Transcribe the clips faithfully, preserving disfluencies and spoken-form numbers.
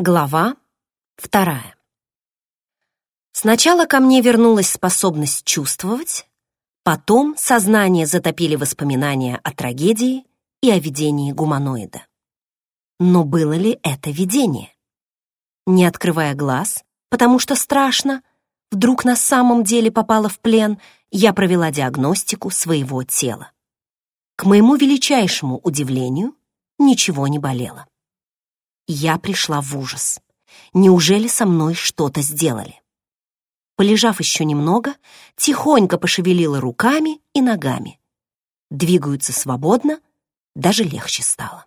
Глава вторая. Сначала ко мне вернулась способность чувствовать, потом сознание затопили воспоминания о трагедии и о видении гуманоида. Но было ли это видение? Не открывая глаз, потому что страшно, вдруг на самом деле попала в плен, я провела диагностику своего тела. К моему величайшему удивлению, ничего не болело. Я пришла в ужас. Неужели со мной что-то сделали? Полежав еще немного, тихонько пошевелила руками и ногами. Двигаются свободно, даже легче стало.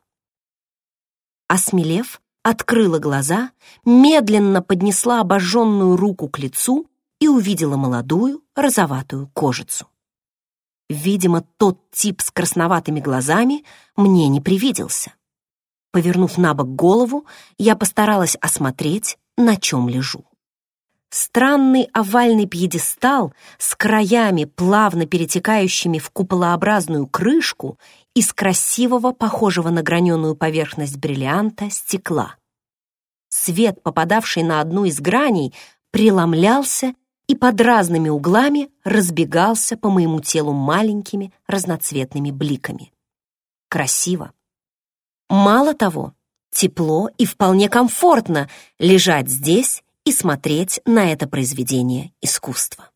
Осмелев, открыла глаза, медленно поднесла обожженную руку к лицу и увидела молодую розоватую кожицу. Видимо, тот тип с красноватыми глазами мне не привиделся. Повернув на бок голову, я постаралась осмотреть, на чем лежу. Странный овальный пьедестал с краями, плавно перетекающими в куполообразную крышку из красивого, похожего на граненую поверхность бриллианта, стекла. Свет, попадавший на одну из граней, преломлялся и под разными углами разбегался по моему телу маленькими разноцветными бликами. Красиво. Мало того, тепло и вполне комфортно лежать здесь и смотреть на это произведение искусства.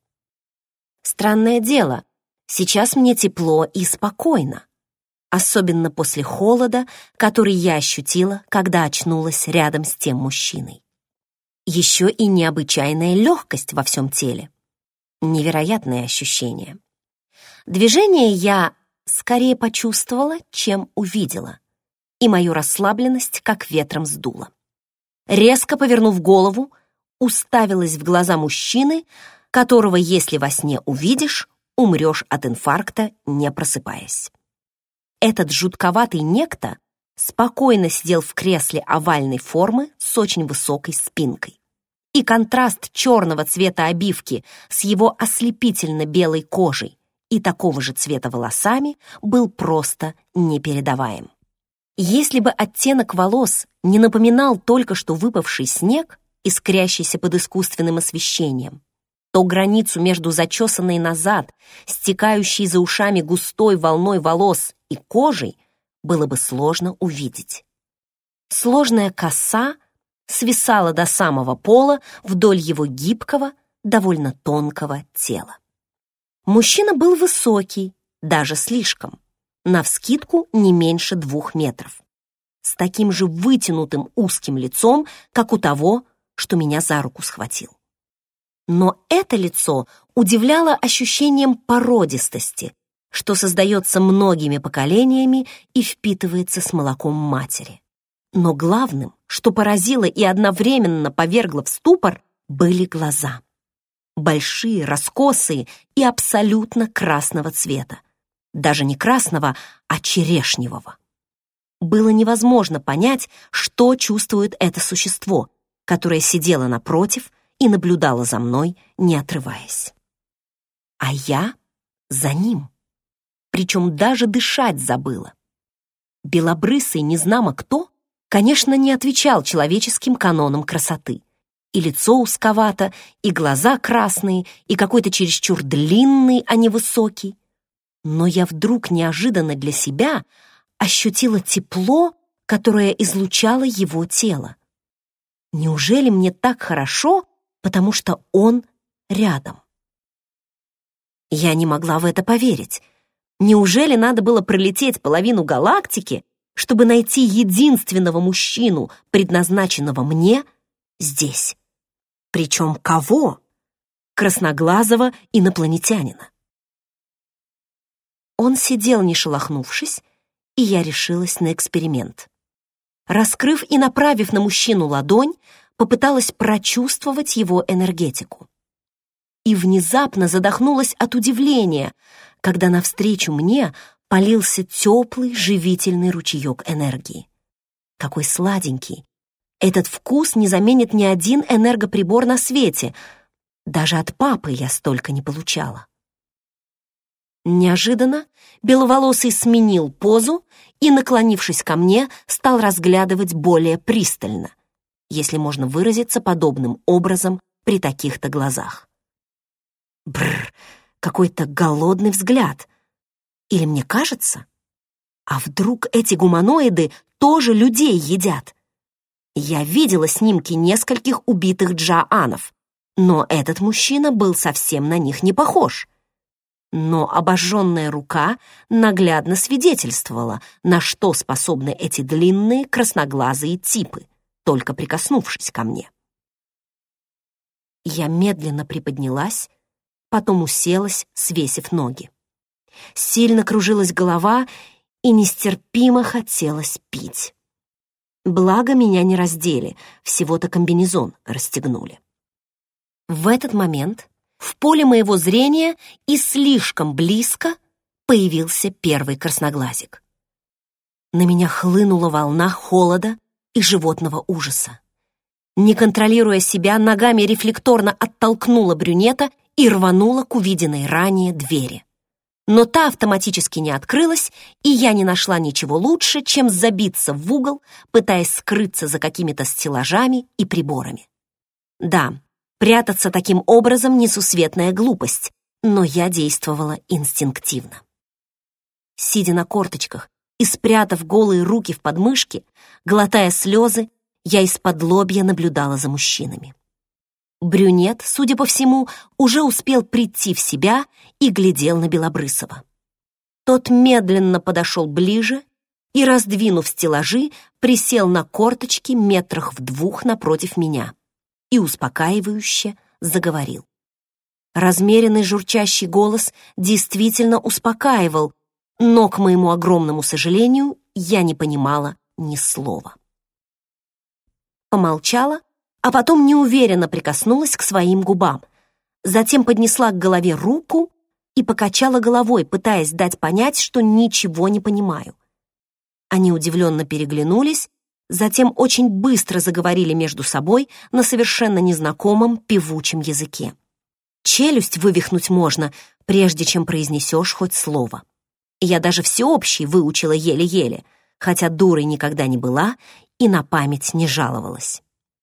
Странное дело, сейчас мне тепло и спокойно, особенно после холода, который я ощутила, когда очнулась рядом с тем мужчиной. Еще и необычайная легкость во всем теле. Невероятное ощущение. Движение я скорее почувствовала, чем увидела, и мою расслабленность как ветром сдуло. Резко повернув голову, уставилась в глаза мужчины, которого, если во сне увидишь, умрешь от инфаркта, не просыпаясь. Этот жутковатый некто спокойно сидел в кресле овальной формы с очень высокой спинкой. И контраст черного цвета обивки с его ослепительно-белой кожей и такого же цвета волосами был просто непередаваем. Если бы оттенок волос не напоминал только что выпавший снег, искрящийся под искусственным освещением, то границу между зачесанной назад, стекающей за ушами густой волной волос и кожей было бы сложно увидеть. Сложная коса свисала до самого пола вдоль его гибкого, довольно тонкого тела. Мужчина был высокий, даже слишком. Навскидку не меньше двух метров, с таким же вытянутым узким лицом, как у того, что меня за руку схватил. Но это лицо удивляло ощущением породистости, что создается многими поколениями и впитывается с молоком матери. Но главным, что поразило и одновременно повергло в ступор, были глаза. Большие, раскосые и абсолютно красного цвета. Даже не красного, а черешневого. Было невозможно понять, что чувствует это существо, которое сидело напротив и наблюдало за мной, не отрываясь. А я за ним. Причем даже дышать забыла. Белобрысый незнамо кто, конечно, не отвечал человеческим канонам красоты. И лицо узковато, и глаза красные, и какой-то чересчур длинный, а не высокий. Но я вдруг неожиданно для себя ощутила тепло, которое излучало его тело. Неужели мне так хорошо, потому что он рядом? Я не могла в это поверить. Неужели надо было пролететь половину галактики, чтобы найти единственного мужчину, предназначенного мне, здесь? Причем кого? Красноглазого инопланетянина. Он сидел, не шелохнувшись, и я решилась на эксперимент. Раскрыв и направив на мужчину ладонь, попыталась прочувствовать его энергетику. И внезапно задохнулась от удивления, когда навстречу мне полился теплый, живительный ручеек энергии. Какой сладенький! Этот вкус не заменит ни один энергоприбор на свете. Даже от папы я столько не получала. Неожиданно беловолосый сменил позу и, наклонившись ко мне, стал разглядывать более пристально. если можно выразиться подобным образом при таких-то глазах. Бррр, какой-то голодный взгляд. Или мне кажется? А вдруг эти гуманоиды тоже людей едят? Я видела снимки нескольких убитых джаанов, но этот мужчина был совсем на них не похож. Но обожженная рука наглядно свидетельствовала, на что способны эти длинные красноглазые типы, только прикоснувшись ко мне. Я медленно приподнялась, потом уселась, свесив ноги. Сильно кружилась голова, и нестерпимо хотелось пить. Благо, меня не раздели, всего-то комбинезон расстегнули. В этот момент в поле моего зрения и слишком близко появился первый красноглазик. На меня хлынула волна холода и животного ужаса. Не контролируя себя, ногами рефлекторно оттолкнула брюнета и рванула к увиденной ранее двери. Но та автоматически не открылась, и я не нашла ничего лучше, чем забиться в угол, пытаясь скрыться за какими-то стеллажами и приборами. Да, прятаться таким образом — несусветная глупость, но я действовала инстинктивно. Сидя на корточках и спрятав голые руки в подмышки, глотая слезы, я из-подлобья наблюдала за мужчинами. Брюнет, судя по всему, уже успел прийти в себя и глядел на Белобрысова. Тот медленно подошел ближе и, раздвинув стеллажи, присел на корточки метрах в двух напротив меня и успокаивающе заговорил. Размеренный журчащий голос действительно успокаивал, но, к моему огромному сожалению, я не понимала ни слова. Помолчала, а потом неуверенно прикоснулась к своим губам, затем поднесла к голове руку и покачала головой, пытаясь дать понять, что ничего не понимаю. Они удивленно переглянулись, затем очень быстро заговорили между собой на совершенно незнакомом певучем языке. Челюсть вывихнуть можно, прежде чем произнесешь хоть слово. Я даже всеобщий выучила еле-еле, хотя дурой никогда не была и на память не жаловалась.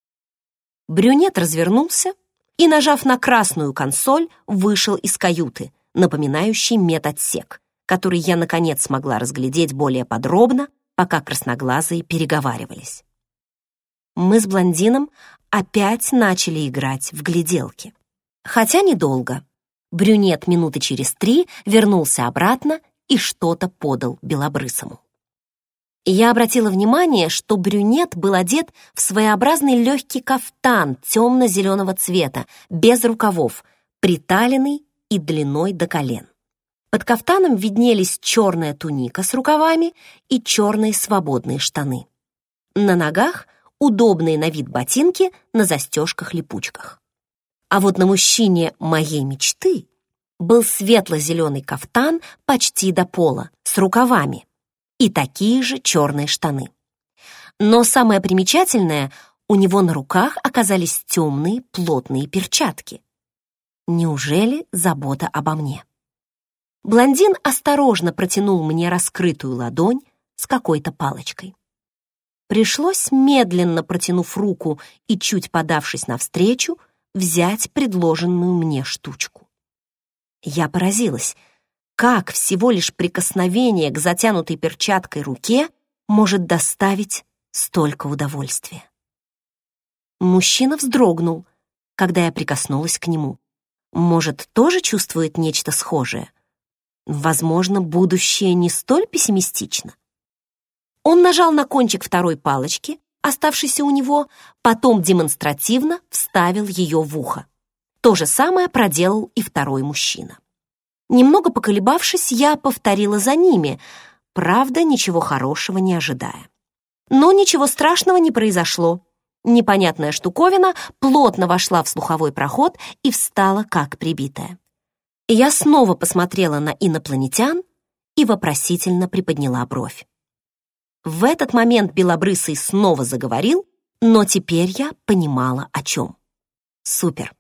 Брюнет развернулся и, нажав на красную консоль, вышел из каюты, напоминающей медотсек, который я, наконец, смогла разглядеть более подробно, пока красноглазые переговаривались. Мы с блондином опять начали играть в гляделки. Хотя недолго. Брюнет минуты через три вернулся обратно и что-то подал Белобрысому. Я обратила внимание, что брюнет был одет в своеобразный легкий кафтан темно-зеленого цвета, без рукавов, приталенный и длиной до колен. Под кафтаном виднелись черная туника с рукавами и черные свободные штаны. На ногах удобные на вид ботинки на застежках-липучках. А вот на мужчине моей мечты был светло-зеленый кафтан почти до пола, с рукавами, и такие же черные штаны. Но самое примечательное, у него на руках оказались темные плотные перчатки. Неужели забота обо мне? Блондин осторожно протянул мне раскрытую ладонь с какой-то палочкой. Пришлось, медленно протянув руку и чуть подавшись навстречу, взять предложенную мне штучку. Я поразилась, как всего лишь прикосновение к затянутой перчаткой руке может доставить столько удовольствия. Мужчина вздрогнул, когда я прикоснулась к нему. Может, тоже чувствует нечто схожее? Возможно, будущее не столь пессимистично. Он нажал на кончик второй палочки, оставшейся у него, потом демонстративно вставил ее в ухо. То же самое проделал и второй мужчина. Немного поколебавшись, я повторила за ними, правда, ничего хорошего не ожидая. Но ничего страшного не произошло. Непонятная штуковина плотно вошла в слуховой проход и встала как прибитая. Я снова посмотрела на инопланетян и вопросительно приподняла бровь. В этот момент Белобрысый снова заговорил, но теперь я понимала, о чем. Супер.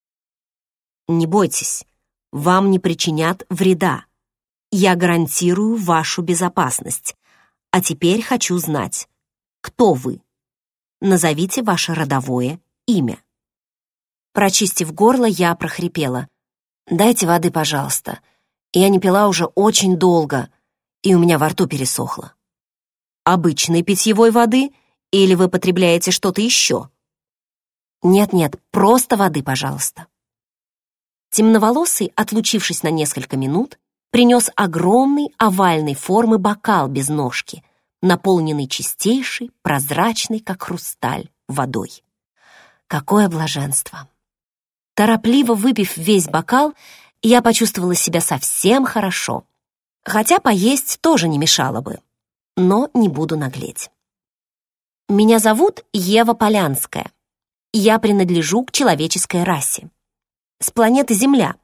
Не бойтесь. Вам не причинят вреда. Я гарантирую вашу безопасность. А теперь хочу знать, кто вы. Назовите ваше родовое имя». Прочистив горло, я прохрипела: «Дайте воды, пожалуйста. Я не пила уже очень долго, и у меня во рту пересохло». «Обычной питьевой воды или вы потребляете что-то еще?» «Нет-нет, просто воды, пожалуйста». Темноволосый, отлучившись на несколько минут, принес огромный овальной формы бокал без ножки, наполненный чистейшей, прозрачной, как хрусталь, водой. Какое блаженство! Торопливо выпив весь бокал, я почувствовала себя совсем хорошо, хотя поесть тоже не мешало бы, но не буду наглеть. Меня зовут Ева Полянская. Я принадлежу к человеческой расе. С планеты Земля.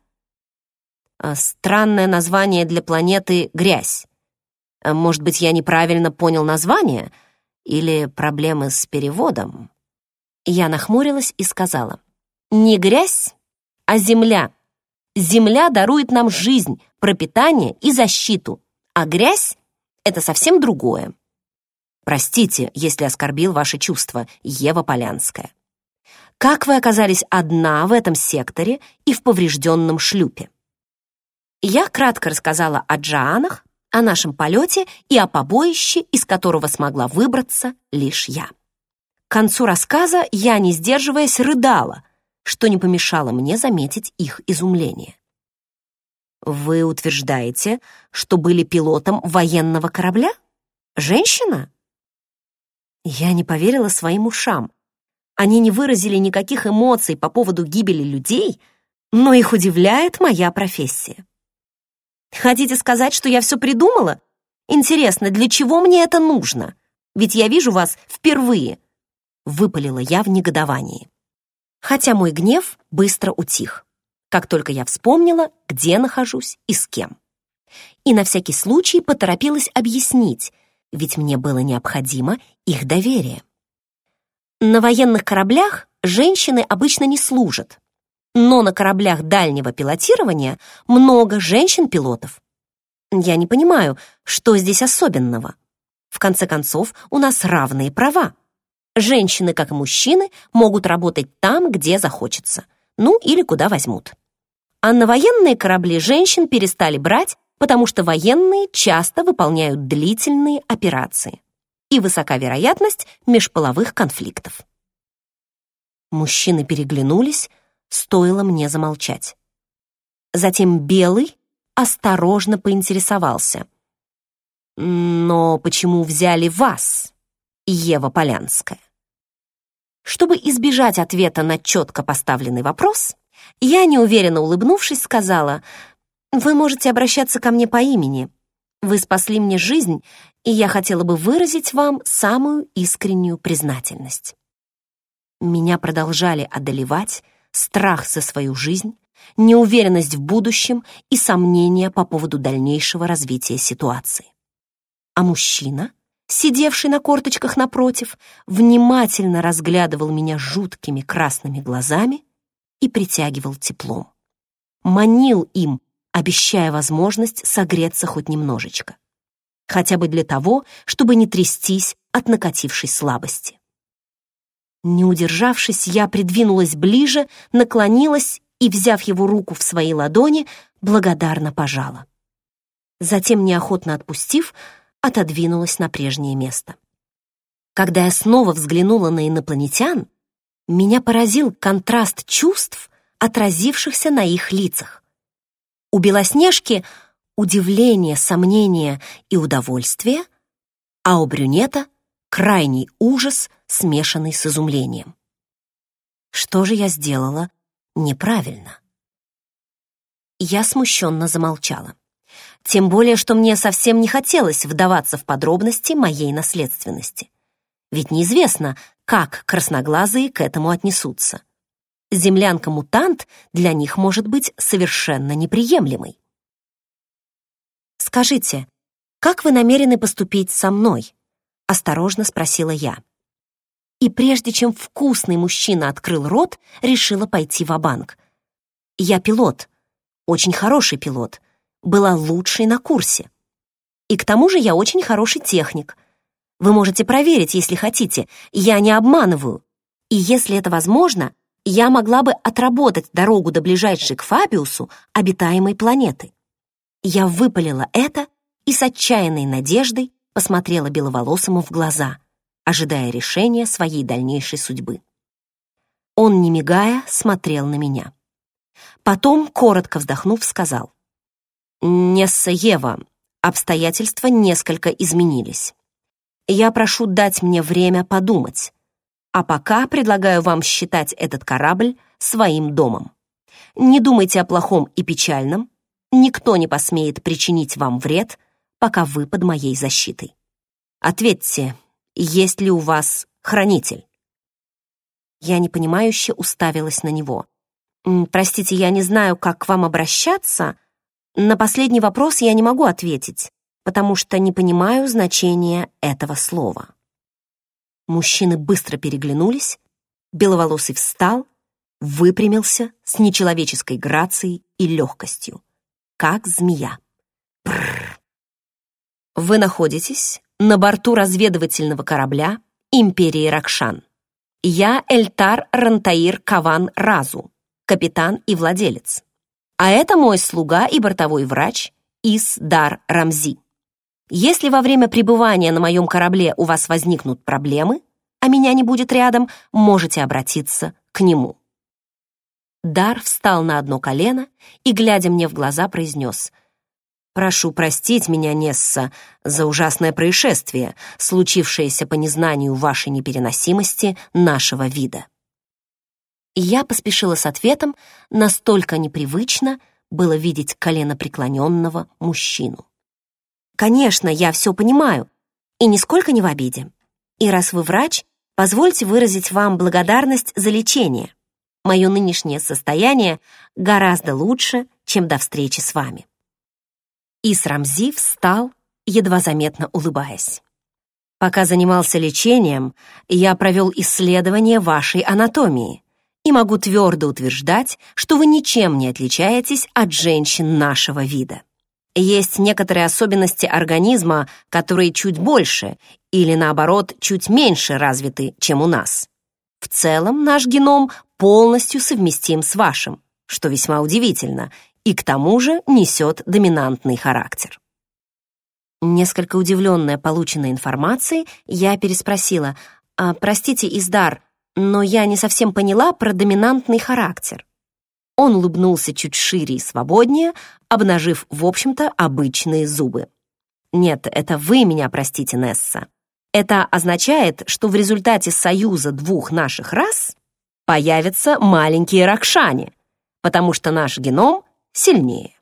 Странное название для планеты Грязь. Может быть, я неправильно понял название? Или проблемы с переводом? Я нахмурилась и сказала: «Не грязь, а земля. Земля дарует нам жизнь, пропитание и защиту, а грязь — это совсем другое. Простите, если оскорбил ваши чувства, Ева Полянская. Как вы оказались одна в этом секторе и в поврежденном шлюпе?» Я кратко рассказала о Джоаннах, о нашем полете и о побоище, из которого смогла выбраться лишь я. К концу рассказа я, не сдерживаясь, рыдала, что не помешало мне заметить их изумление. «Вы утверждаете, что были пилотом военного корабля? Женщина?» Я не поверила своим ушам. Они не выразили никаких эмоций по поводу гибели людей, но их удивляет моя профессия. «Хотите сказать, что я все придумала? Интересно, для чего мне это нужно? Ведь я вижу вас впервые!» Выпалила я в негодовании. Хотя мой гнев быстро утих, как только я вспомнила, где нахожусь и с кем. И на всякий случай поторопилась объяснить, ведь мне было необходимо их доверие. На военных кораблях женщины обычно не служат, но на кораблях дальнего пилотирования много женщин-пилотов. Я не понимаю, что здесь особенного. В конце концов, у нас равные права. Женщины, как и мужчины, могут работать там, где захочется, ну или куда возьмут. А на военные корабли женщин перестали брать, потому что военные часто выполняют длительные операции, и высока вероятность межполовых конфликтов. Мужчины переглянулись, стоило мне замолчать. Затем Белый осторожно поинтересовался: «Но почему взяли вас, Ева Полянская?» Чтобы избежать ответа на четко поставленный вопрос, я, неуверенно улыбнувшись, сказала: «Вы можете обращаться ко мне по имени. Вы спасли мне жизнь, и я хотела бы выразить вам самую искреннюю признательность». Меня продолжали одолевать страх за свою жизнь, неуверенность в будущем и сомнения по поводу дальнейшего развития ситуации. А мужчина, сидевший на корточках напротив, внимательно разглядывал меня жуткими красными глазами и притягивал теплом. Манил им, обещая возможность согреться хоть немножечко. Хотя бы для того, чтобы не трястись от накатившей слабости. Не удержавшись, я придвинулась ближе, наклонилась и, взяв его руку в свои ладони, благодарно пожала. Затем, неохотно отпустив, отодвинулась на прежнее место. Когда я снова взглянула на инопланетян, меня поразил контраст чувств, отразившихся на их лицах. У Белоснежки удивление, сомнение и удовольствие, а у брюнета крайний ужас, смешанный с изумлением. Что же я сделала неправильно? Я смущенно замолчала. Тем более, что мне совсем не хотелось вдаваться в подробности моей наследственности. Ведь неизвестно, как красноглазые к этому отнесутся. Землянка-мутант для них может быть совершенно неприемлемой. «Скажите, как вы намерены поступить со мной?» — осторожно спросила я. И прежде чем вкусный мужчина открыл рот, решила пойти ва-банк. Я пилот, очень хороший пилот, была лучшей на курсе. И к тому же я очень хороший техник. Вы можете проверить, если хотите. Я не обманываю. И если это возможно, я могла бы отработать дорогу до ближайшей к Фабиусу обитаемой планеты. Я выпалила это и с отчаянной надеждой посмотрела Беловолосому в глаза, ожидая решения своей дальнейшей судьбы. Он, не мигая, смотрел на меня. Потом, коротко вздохнув, сказал: «Несса Ева, обстоятельства несколько изменились. Я прошу дать мне время подумать, а пока предлагаю вам считать этот корабль своим домом. Не думайте о плохом и печальном, никто не посмеет причинить вам вред, пока вы под моей защитой. Ответьте, есть ли у вас хранитель?» Я непонимающе уставилась на него. «Простите, я не знаю, как к вам обращаться. На последний вопрос я не могу ответить, потому что не понимаю значения этого слова». Мужчины быстро переглянулись, Беловолосый встал, выпрямился с нечеловеческой грацией и легкостью, как змея. Бррр. «Вы находитесь на борту разведывательного корабля Империи Ракшан. Я Эльтар Рантаир Каван Разу, капитан и владелец. А это мой слуга и бортовой врач Ис-Дар Рамзи. Если во время пребывания на моем корабле у вас возникнут проблемы, а меня не будет рядом, можете обратиться к нему». Дар встал на одно колено и, глядя мне в глаза, произнес: «Прошу простить меня, Несса, за ужасное происшествие, случившееся по незнанию вашей непереносимости нашего вида». И я поспешила с ответом, настолько непривычно было видеть коленопреклоненного мужчину. «Конечно, я все понимаю, и нисколько не в обиде. И раз вы врач, позвольте выразить вам благодарность за лечение. Мое нынешнее состояние гораздо лучше, чем до встречи с вами». Ис Рамзи встал, едва заметно улыбаясь. «Пока занимался лечением, я провел исследование вашей анатомии и могу твердо утверждать, что вы ничем не отличаетесь от женщин нашего вида. Есть некоторые особенности организма, которые чуть больше или, наоборот, чуть меньше развиты, чем у нас. В целом, наш геном полностью совместим с вашим, что весьма удивительно, и к тому же несет доминантный характер». Несколько удивленная полученной информацией, я переспросила: «А, простите, Издар, но я не совсем поняла про доминантный характер». Он улыбнулся чуть шире и свободнее, обнажив, в общем-то, обычные зубы. «Нет, это вы меня простите, Несса. Это означает, что в результате союза двух наших рас появятся маленькие ракшане, потому что наш геном сильнее».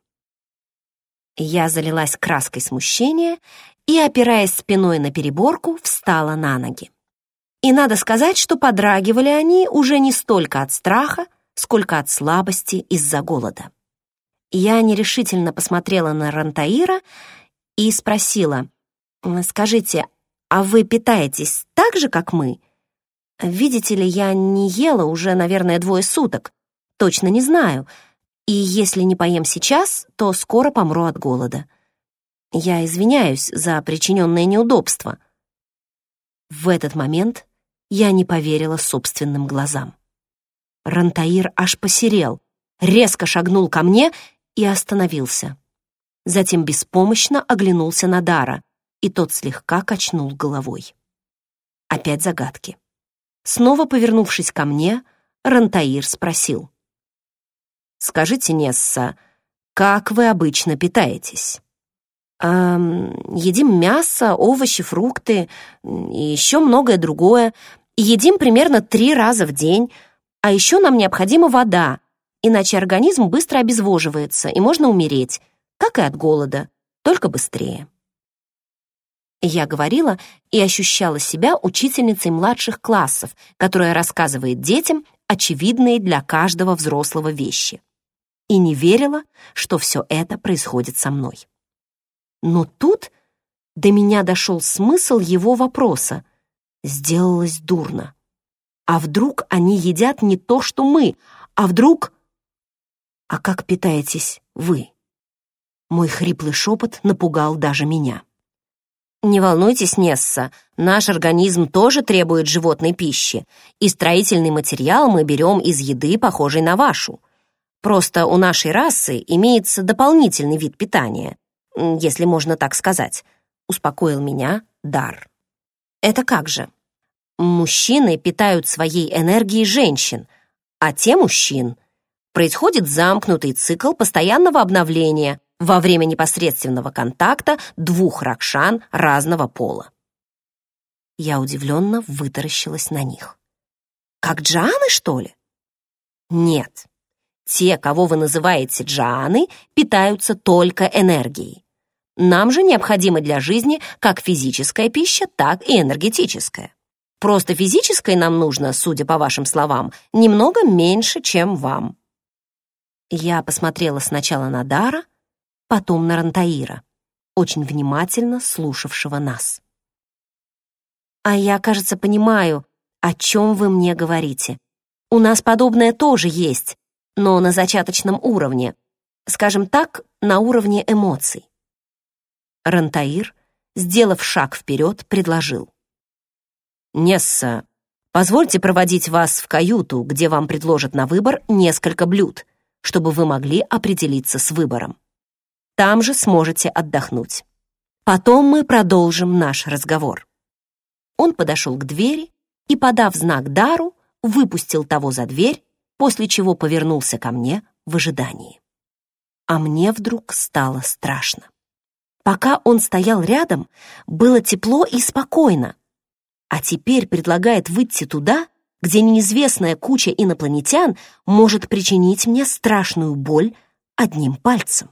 Я залилась краской смущения и, опираясь спиной на переборку, встала на ноги. И надо сказать, что подрагивали они уже не столько от страха, сколько от слабости из-за голода. Я нерешительно посмотрела на Рантаира и спросила: «Скажите, а вы питаетесь так же, как мы? Видите ли, я не ела уже, наверное, двое суток. Точно не знаю. И если не поем сейчас, то скоро помру от голода. Я извиняюсь за причиненное неудобство». В этот момент я не поверила собственным глазам. Рантаир аж посерел, резко шагнул ко мне и остановился. Затем беспомощно оглянулся на Дара, и тот слегка качнул головой. Опять загадки. Снова повернувшись ко мне, Рантаир спросил: «Скажите, Несса, как вы обычно питаетесь?» «Эм, едим мясо, овощи, фрукты и еще многое другое. Едим примерно три раза в день, а еще нам необходима вода, иначе организм быстро обезвоживается и можно умереть, как и от голода, только быстрее». Я говорила и ощущала себя учительницей младших классов, которая рассказывает детям очевидные для каждого взрослого вещи. И не верила, что все это происходит со мной. Но тут до меня дошел смысл его вопроса. Сделалось дурно. А вдруг они едят не то, что мы? А вдруг... «А как питаетесь вы?» Мой хриплый шепот напугал даже меня. Не волнуйтесь, Несса, наш организм тоже требует животной пищи, и строительный материал мы берем из еды, похожей на вашу. Просто у нашей расы имеется дополнительный вид питания, если можно так сказать, успокоил меня Дар. Это как же? Мужчины питают своей энергией женщин, а те мужчин. Происходит замкнутый цикл постоянного обновления во время непосредственного контакта двух ракшан разного пола. Я удивленно вытаращилась на них. Как джаны, что ли? Нет. Те, кого вы называете джаны, питаются только энергией. Нам же необходима для жизни как физическая пища, так и энергетическая. Просто физической нам нужно, судя по вашим словам, немного меньше, чем вам. Я посмотрела сначала на Дара, потом на Рантаира, очень внимательно слушавшего нас. «А я, кажется, понимаю, о чем вы мне говорите. У нас подобное тоже есть, но на зачаточном уровне, скажем так, на уровне эмоций». Рантаир, сделав шаг вперед, предложил. «Несса, позвольте проводить вас в каюту, где вам предложат на выбор несколько блюд, чтобы вы могли определиться с выбором. Там же сможете отдохнуть. Потом мы продолжим наш разговор». Он подошел к двери и, подав знак Дару, выпустил того за дверь, после чего повернулся ко мне в ожидании. А мне вдруг стало страшно. Пока он стоял рядом, было тепло и спокойно, а теперь предлагает выйти туда, где неизвестная куча инопланетян может причинить мне страшную боль одним пальцем.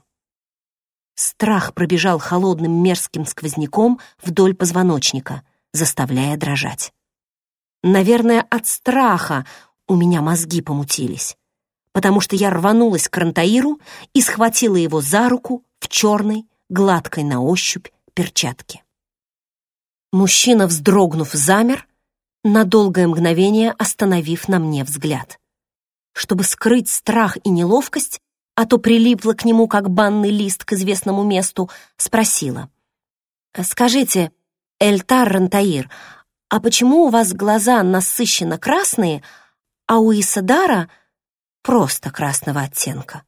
Страх пробежал холодным мерзким сквозняком вдоль позвоночника, заставляя дрожать. Наверное, от страха у меня мозги помутились, потому что я рванулась к Рантаиру и схватила его за руку в черной, гладкой на ощупь перчатке. Мужчина, вздрогнув, замер, на долгое мгновение остановив на мне взгляд. Чтобы скрыть страх и неловкость, а то прилипла к нему, как банный лист к известному месту, спросила. «Скажите, Эльтар Рантаир, а почему у вас глаза насыщенно красные, а у Исадара просто красного оттенка?»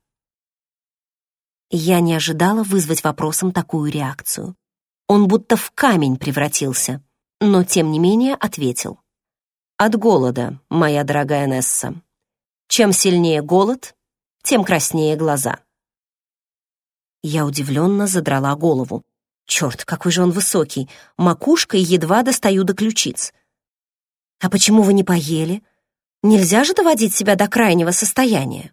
Я не ожидала вызвать вопросом такую реакцию. Он будто в камень превратился, но тем не менее ответил. «От голода, моя дорогая Несса. Чем сильнее голод, тем краснее глаза». Я удивленно задрала голову. Черт, какой же он высокий, макушкой едва достаю до ключиц. «А почему вы не поели? Нельзя же доводить себя до крайнего состояния».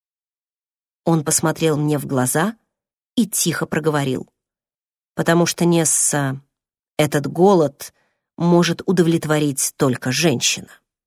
Он посмотрел мне в глаза и тихо проговорил. «Потому что, Несса, этот голод может удовлетворить только женщина».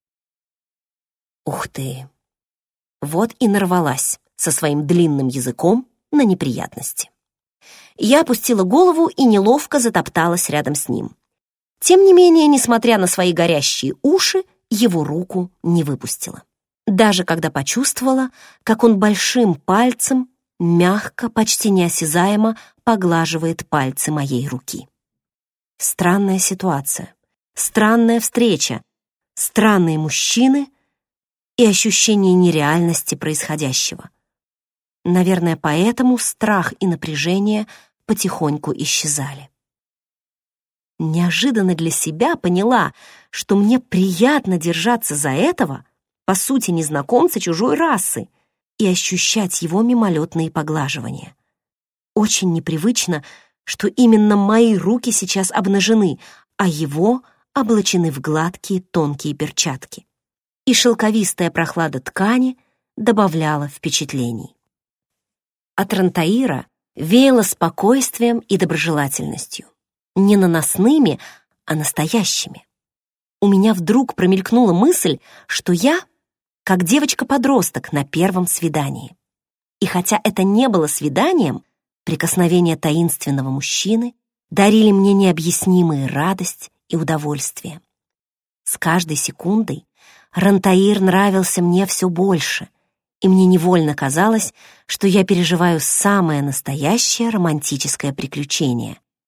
Ух ты! Вот и нарвалась со своим длинным языком на неприятности. Я опустила голову и неловко затопталась рядом с ним. Тем не менее, несмотря на свои горящие уши, его руку не выпустила. Даже когда почувствовала, как он большим пальцем мягко, почти неосязаемо поглаживает пальцы моей руки. Странная ситуация, странная встреча, странные мужчины и ощущение нереальности происходящего. Наверное, поэтому страх и напряжение потихоньку исчезали. Неожиданно для себя поняла, что мне приятно держаться за этого, по сути, незнакомца чужой расы, и ощущать его мимолетные поглаживания. Очень непривычно, что именно мои руки сейчас обнажены, а его облачены в гладкие тонкие перчатки. И шелковистая прохлада ткани добавляла впечатлений. От Рантаира веяло спокойствием и доброжелательностью. Не наносными, а настоящими. У меня вдруг промелькнула мысль, что я как девочка-подросток на первом свидании. И хотя это не было свиданием, прикосновения таинственного мужчины дарили мне необъяснимую радость и удовольствие. С каждой секундой Рантаир нравился мне все больше, и мне невольно казалось, что я переживаю самое настоящее романтическое приключение,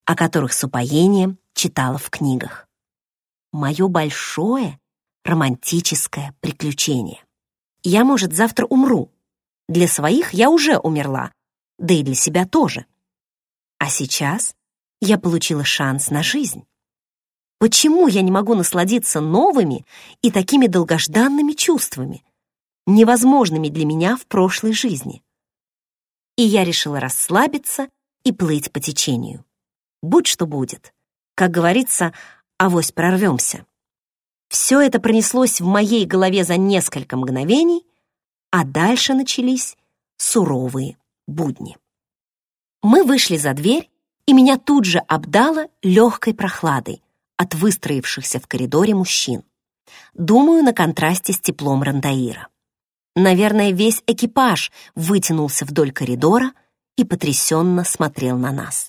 о которых с упоением читала в книгах. Мое большое романтическое приключение. Я, может, завтра умру. Для своих я уже умерла, да и для себя тоже. А сейчас я получила шанс на жизнь. Почему я не могу насладиться новыми и такими долгожданными чувствами, невозможными для меня в прошлой жизни? И я решила расслабиться и плыть по течению. Будь что будет. Как говорится, авось прорвемся. Все это пронеслось в моей голове за несколько мгновений, а дальше начались суровые будни. Мы вышли за дверь, и меня тут же обдало легкой прохладой от выстроившихся в коридоре мужчин. Думаю, на контрасте с теплом Рантаира. Наверное, весь экипаж вытянулся вдоль коридора и потрясенно смотрел на нас.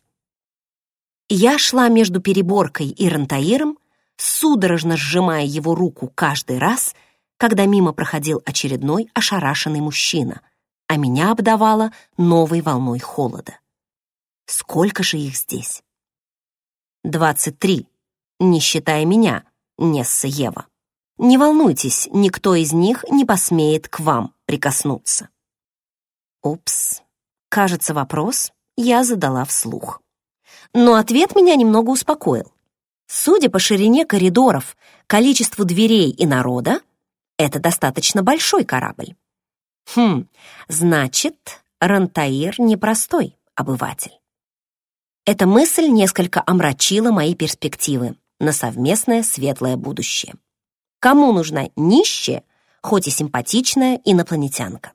Я шла между Переборкой и Рантаиром, судорожно сжимая его руку каждый раз, когда мимо проходил очередной ошарашенный мужчина, а меня обдавало новой волной холода. Сколько же их здесь? Двадцать три, не считая меня, Несса Ева. Не волнуйтесь, никто из них не посмеет к вам прикоснуться. Упс, кажется, вопрос я задала вслух. Но ответ меня немного успокоил. Судя по ширине коридоров, количеству дверей и народа, это достаточно большой корабль. Хм, значит, Рантаир непростой обыватель. Эта мысль несколько омрачила мои перспективы на совместное светлое будущее. Кому нужна нищая, хоть и симпатичная инопланетянка?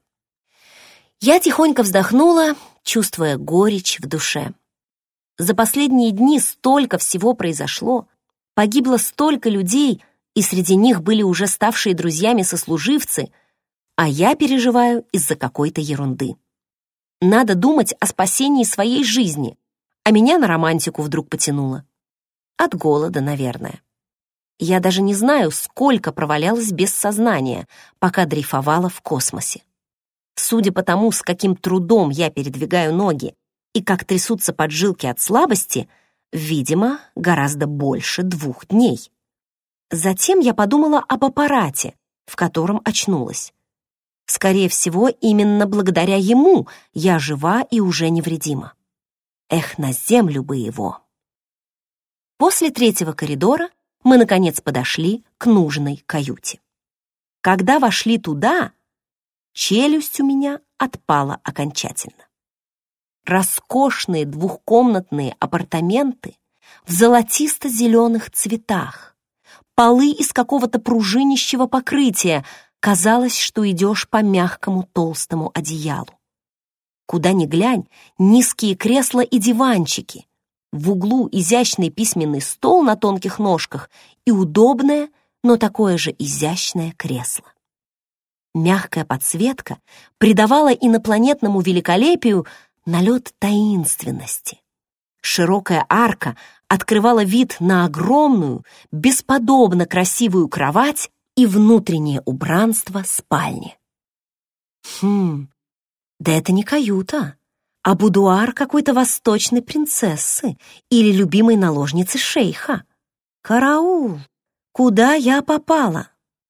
Я тихонько вздохнула, чувствуя горечь в душе. За последние дни столько всего произошло, погибло столько людей, и среди них были уже ставшие друзьями сослуживцы, а я переживаю из-за какой-то ерунды. Надо думать о спасении своей жизни, а меня на романтику вдруг потянуло. От голода, наверное. Я даже не знаю, сколько провалялась без сознания, пока дрейфовала в космосе. Судя по тому, с каким трудом я передвигаю ноги и как трясутся поджилки от слабости, видимо, гораздо больше двух дней. Затем я подумала об аппарате, в котором очнулась. Скорее всего, именно благодаря ему я жива и уже невредима. Эх, на землю бы его! После третьего коридора мы, наконец, подошли к нужной каюте. Когда вошли туда, челюсть у меня отпала окончательно. Роскошные двухкомнатные апартаменты в золотисто-зеленых цветах, полы из какого-то пружинищего покрытия, казалось, что идешь по мягкому толстому одеялу. Куда ни глянь, низкие кресла и диванчики, в углу изящный письменный стол на тонких ножках и удобное, но такое же изящное кресло. Мягкая подсветка придавала инопланетному великолепию налет таинственности. Широкая арка открывала вид на огромную, бесподобно красивую кровать и внутреннее убранство спальни. Хм, да это не каюта, а будуар какой-то восточной принцессы или любимой наложницы шейха. Караул! Куда я попала?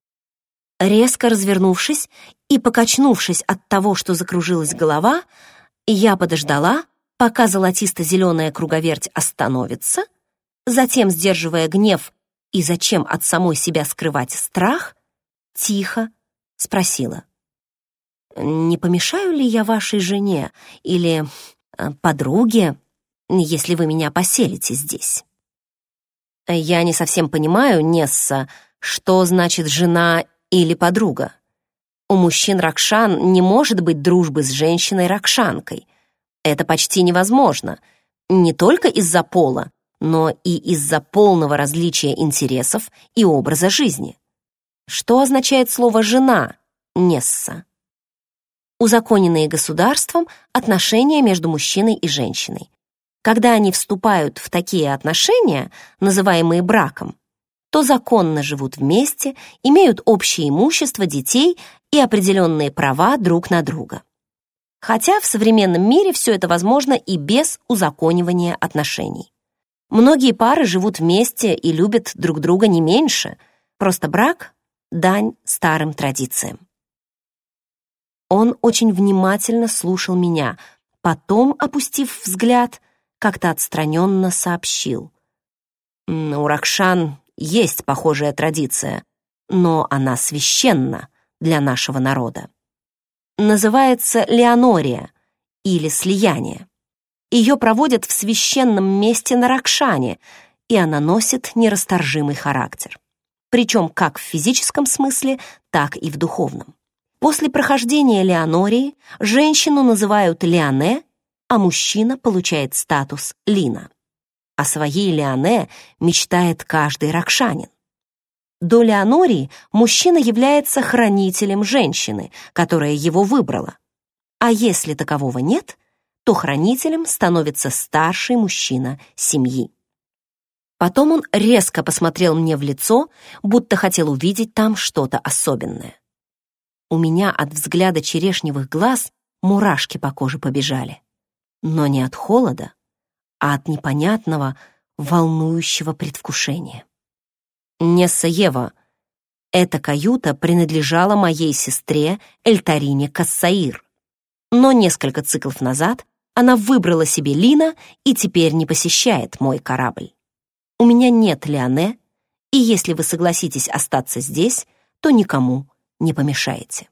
Резко развернувшись и покачнувшись от того, что закружилась голова, я подождала, пока золотисто-зеленая круговерть остановится, затем, сдерживая гнев и зачем от самой себя скрывать страх, тихо спросила: «Не помешаю ли я вашей жене или подруге, если вы меня поселите здесь?» Я не совсем понимаю, Несса, что значит «жена» или «подруга». У мужчин-ракшан не может быть дружбы с женщиной-ракшанкой. Это почти невозможно, не только из-за пола, но и из-за полного различия интересов и образа жизни. Что означает слово «жена», Несса? Узаконенные государством отношения между мужчиной и женщиной. Когда они вступают в такие отношения, называемые браком, то законно живут вместе, имеют общее имущество, детей и определенные права друг на друга. Хотя в современном мире все это возможно и без узаконивания отношений. Многие пары живут вместе и любят друг друга не меньше. Просто брак — дань старым традициям. Он очень внимательно слушал меня, потом, опустив взгляд, как-то отстраненно сообщил. У Ракшан есть похожая традиция, но она священна для нашего народа. Называется леонория или слияние. Ее проводят в священном месте на Ракшане, и она носит нерасторжимый характер. Причем как в физическом смысле, так и в духовном. После прохождения леонории женщину называют Леоне, а мужчина получает статус Лина. О своей Леоне мечтает каждый ракшанин. До леонории мужчина является хранителем женщины, которая его выбрала. А если такового нет, то хранителем становится старший мужчина семьи. Потом он резко посмотрел мне в лицо, будто хотел увидеть там что-то особенное. У меня от взгляда черешневых глаз мурашки по коже побежали. Но не от холода, а от непонятного, волнующего предвкушения. «Несса Ева, эта каюта принадлежала моей сестре Эльтарине Кассаир. Но несколько циклов назад она выбрала себе Лина и теперь не посещает мой корабль. У меня нет Леоне, и если вы согласитесь остаться здесь, то никому не помешаете».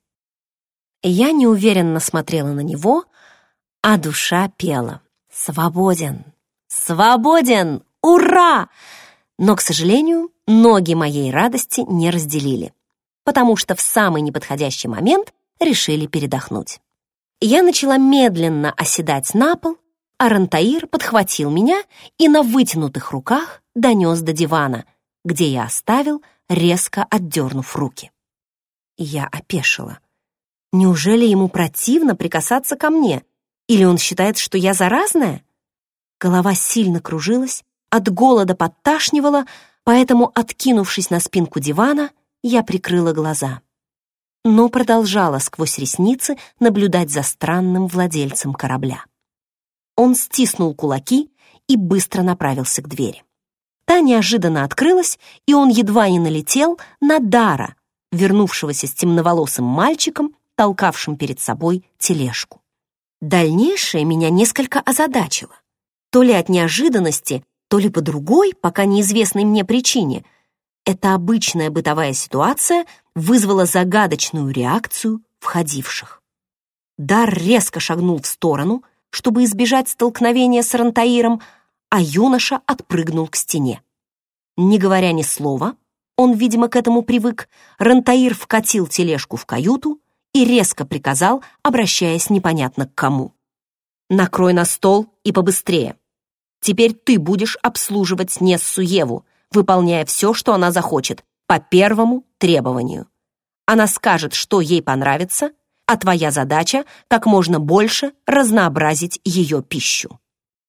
Я неуверенно смотрела на него, а душа пела: «Свободен! Свободен! Ура!» Но, к сожалению, ноги моей радости не разделили, потому что в самый неподходящий момент решили передохнуть. Я начала медленно оседать на пол, а Рантаир подхватил меня и на вытянутых руках донес до дивана, где я оставил, резко отдернув руки. Я опешила. Неужели ему противно прикасаться ко мне? Или он считает, что я заразная? Голова сильно кружилась, от голода подташнивала, поэтому, откинувшись на спинку дивана, я прикрыла глаза. Но продолжала сквозь ресницы наблюдать за странным владельцем корабля. Он стиснул кулаки и быстро направился к двери. Та неожиданно открылась, и он едва не налетел на Дара, вернувшегося с темноволосым мальчиком, толкавшим перед собой тележку. Дальнейшее меня несколько озадачило. То ли от неожиданности, то ли по другой, пока неизвестной мне причине, эта обычная бытовая ситуация вызвала загадочную реакцию входивших. Дар резко шагнул в сторону, чтобы избежать столкновения с Рантаиром, а юноша отпрыгнул к стене. Не говоря ни слова, он, видимо, к этому привык, Рантаир вкатил тележку в каюту и резко приказал, обращаясь непонятно к кому: «Накрой на стол и побыстрее. Теперь ты будешь обслуживать Нессу Еву, выполняя все, что она захочет, по первому требованию. Она скажет, что ей понравится, а твоя задача — как можно больше разнообразить ее пищу».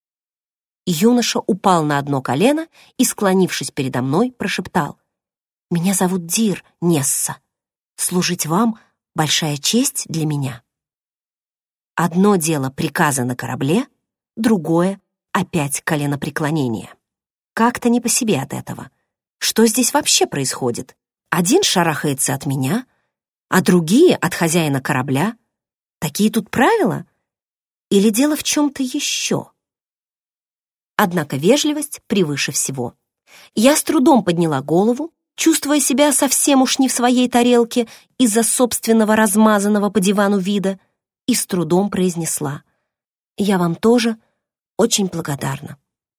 Юноша упал на одно колено и, склонившись передо мной, прошептал: «Меня зовут Дир, Несса. Служить вам — большая честь для меня». Одно дело приказы на корабле, другое — опять коленопреклонение. Как-то не по себе от этого. Что здесь вообще происходит? Один шарахается от меня, а другие — от хозяина корабля. Такие тут правила? Или дело в чем-то еще? Однако вежливость превыше всего. Я с трудом подняла голову, чувствуя себя совсем уж не в своей тарелке из-за собственного размазанного по дивану вида, и с трудом произнесла: «Я вам тоже очень благодарна».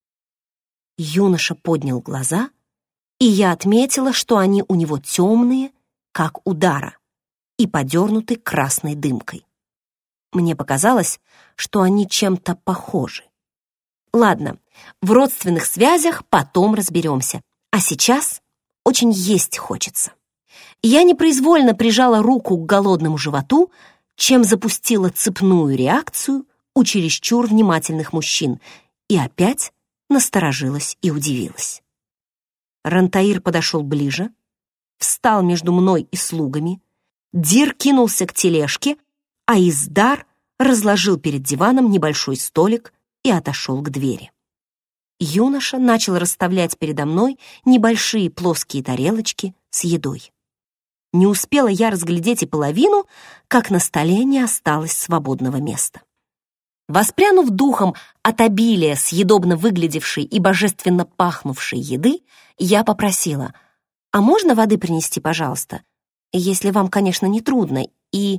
Юноша поднял глаза, и я отметила, что они у него темные, как у Дара, и подернуты красной дымкой. Мне показалось, что они чем-то похожи. Ладно, в родственных связях потом разберемся, а сейчас очень есть хочется. Я непроизвольно прижала руку к голодному животу, чем запустила цепную реакцию у чересчур внимательных мужчин, и опять насторожилась и удивилась. Рантаир подошел ближе, встал между мной и слугами, Дир кинулся к тележке, а Издар разложил перед диваном небольшой столик и отошел к двери. юноша начал расставлять передо мной небольшие плоские тарелочки с едой. Не успела я разглядеть и половину, как на столе не осталось свободного места. Воспрянув духом от обилия съедобно выглядевшей и божественно пахнувшей еды, я попросила: «А можно воды принести, пожалуйста? Если вам, конечно, не трудно». И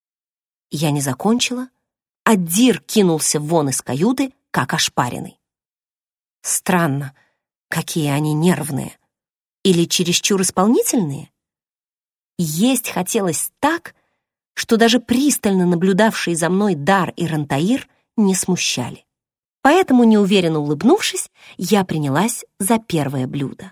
я не закончила, а Дир кинулся вон из каюты, как ошпаренный. Странно, какие они нервные. Или чересчур исполнительные? Есть хотелось так, что даже пристально наблюдавшие за мной Дар и Рантаир не смущали. Поэтому, неуверенно улыбнувшись, я принялась за первое блюдо.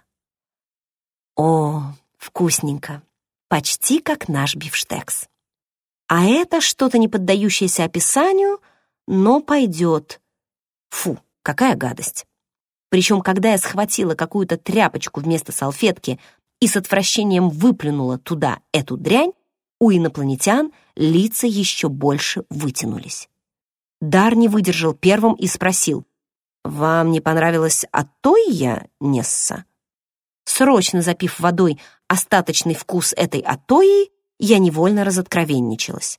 О, вкусненько, почти как наш бифштекс. А это что-то не поддающееся описанию, но пойдет. Фу, какая гадость. Причем, когда я схватила какую-то тряпочку вместо салфетки и с отвращением выплюнула туда эту дрянь, у инопланетян лица еще больше вытянулись. Дар не выдержал первым и спросил: «Вам не понравилось атойя, Несса?» Срочно запив водой остаточный вкус этой атойи, я невольно разоткровенничалась.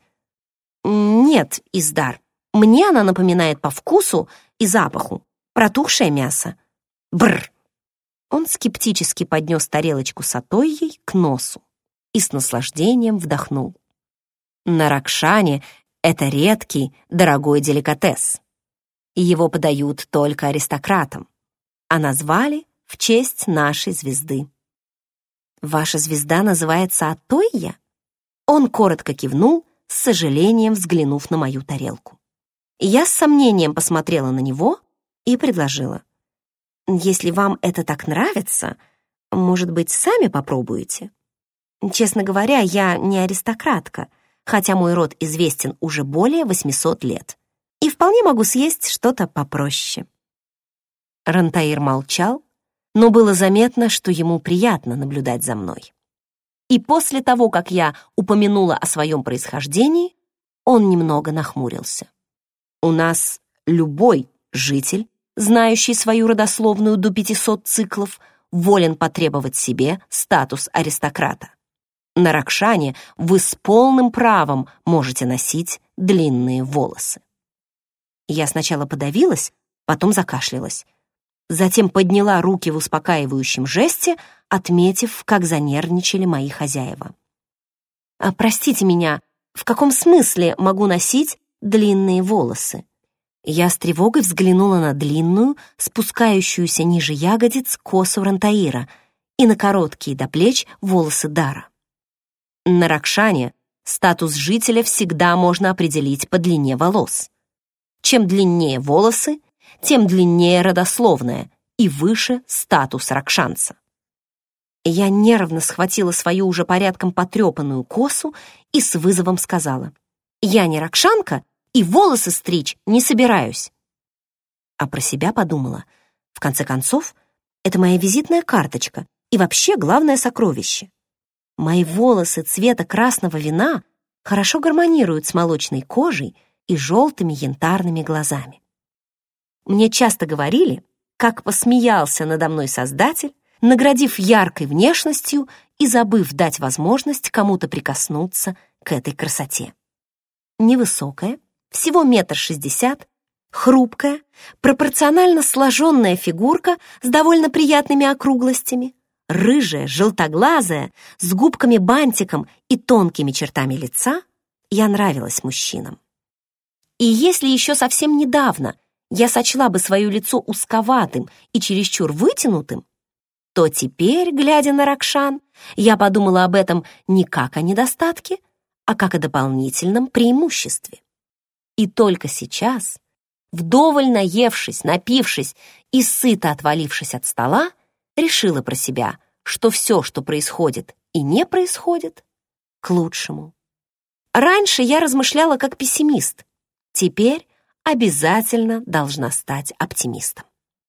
«Нет, Издар, мне она напоминает по вкусу и запаху протухшее мясо». Бррр! Он скептически поднес тарелочку с атойей к носу и с наслаждением вдохнул. На Ракшане это редкий, дорогой деликатес. И его подают только аристократам, а назвали в честь нашей звезды. «Ваша звезда называется Атойя?» Он коротко кивнул, с сожалением взглянув на мою тарелку. Я с сомнением посмотрела на него и предложила: «Если вам это так нравится, может быть, сами попробуете? Честно говоря, я не аристократка, хотя мой род известен уже более восьмисот лет, и вполне могу съесть что-то попроще». Рантаир молчал, но было заметно, что ему приятно наблюдать за мной. И после того, как я упомянула о своем происхождении, он немного нахмурился. У нас любой житель, знающий свою родословную до пятисот циклов, волен потребовать себе статус аристократа. На Ракшане вы с полным правом можете носить длинные волосы. Я сначала подавилась, потом закашлялась. Затем подняла руки в успокаивающем жесте, отметив, как занервничали мои хозяева. «А простите меня, в каком смысле могу носить длинные волосы?» Я с тревогой взглянула на длинную, спускающуюся ниже ягодиц косу Рантаира и на короткие до плеч волосы Дара. На Ракшане статус жителя всегда можно определить по длине волос. Чем длиннее волосы, тем длиннее родословная и выше статус ракшанца. Я нервно схватила свою уже порядком потрепанную косу и с вызовом сказала: «Я не ракшанка и волосы стричь не собираюсь». А про себя подумала: в конце концов, это моя визитная карточка и вообще главное сокровище. Мои волосы цвета красного вина хорошо гармонируют с молочной кожей и желтыми янтарными глазами. Мне часто говорили, как посмеялся надо мной Создатель, наградив яркой внешностью и забыв дать возможность кому-то прикоснуться к этой красоте. Невысокая, всего метр шестьдесят, хрупкая, пропорционально сложенная фигурка с довольно приятными округлостями, рыжая, желтоглазая, с губками-бантиком и тонкими чертами лица, я нравилась мужчинам. И если еще совсем недавно я сочла бы свое лицо узковатым и чересчур вытянутым, то теперь, глядя на Ракшан, я подумала об этом не как о недостатке, а как о дополнительном преимуществе. И только сейчас, вдоволь наевшись, напившись и сыто отвалившись от стола, решила про себя, что все, что происходит и не происходит, к лучшему. Раньше я размышляла как пессимист, теперь обязательно должна стать оптимистом.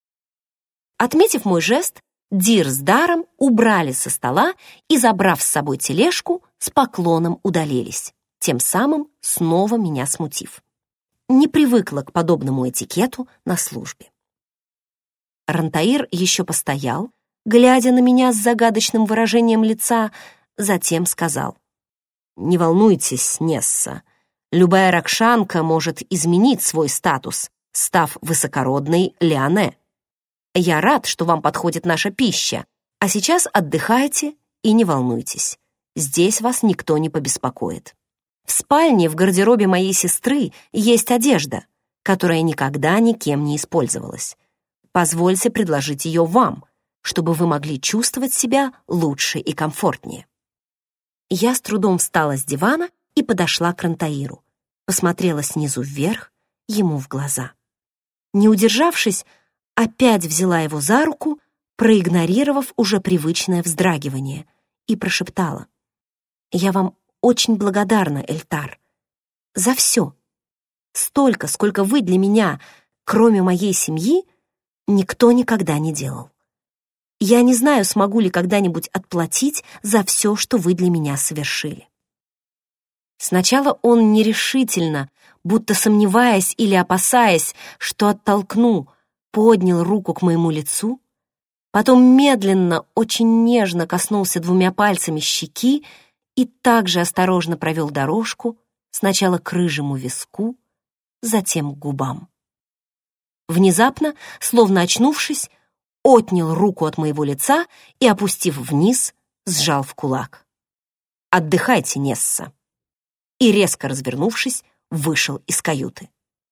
Отметив мой жест, Дир с Даром убрали со стола и, забрав с собой тележку, с поклоном удалились, тем самым снова меня смутив. Не привыкла к подобному этикету на службе. Рантаир еще постоял, глядя на меня с загадочным выражением лица, затем сказал: «Не волнуйтесь, Несса. Любая ракшанка может изменить свой статус, став высокородной Лиане. Я рад, что вам подходит наша пища, а сейчас отдыхайте и не волнуйтесь. Здесь вас никто не побеспокоит. В спальне в гардеробе моей сестры есть одежда, которая никогда никем не использовалась. Позвольте предложить ее вам, чтобы вы могли чувствовать себя лучше и комфортнее». Я с трудом встала с дивана и подошла к Рантаиру, посмотрела снизу вверх ему в глаза. Не удержавшись, опять взяла его за руку, проигнорировав уже привычное вздрагивание, и прошептала: «Я вам очень благодарна, Эльтар, за все. Столько, сколько вы для меня, кроме моей семьи, никто никогда не делал. Я не знаю, смогу ли когда-нибудь отплатить за все, что вы для меня совершили». Сначала он нерешительно, будто сомневаясь или опасаясь, что оттолкну, поднял руку к моему лицу, потом медленно, очень нежно коснулся двумя пальцами щеки и также осторожно провел дорожку сначала к рыжему виску, затем к губам. Внезапно, словно очнувшись, отнял руку от моего лица и, опустив вниз, сжал в кулак. «Отдыхайте, Несса!» И, резко развернувшись, вышел из каюты.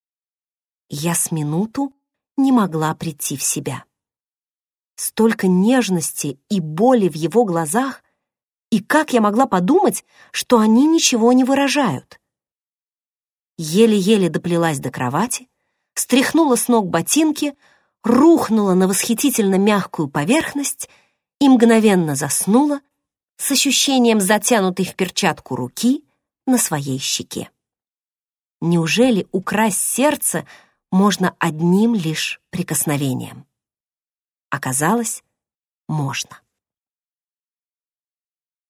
Я с минуту не могла прийти в себя. Столько нежности и боли в его глазах, и как я могла подумать, что они ничего не выражают? Еле-еле доплелась до кровати, стряхнула с ног ботинки, рухнула на восхитительно мягкую поверхность и мгновенно заснула с ощущением затянутой в перчатку руки на своей щеке. Неужели украсть сердце можно одним лишь прикосновением? Оказалось, можно.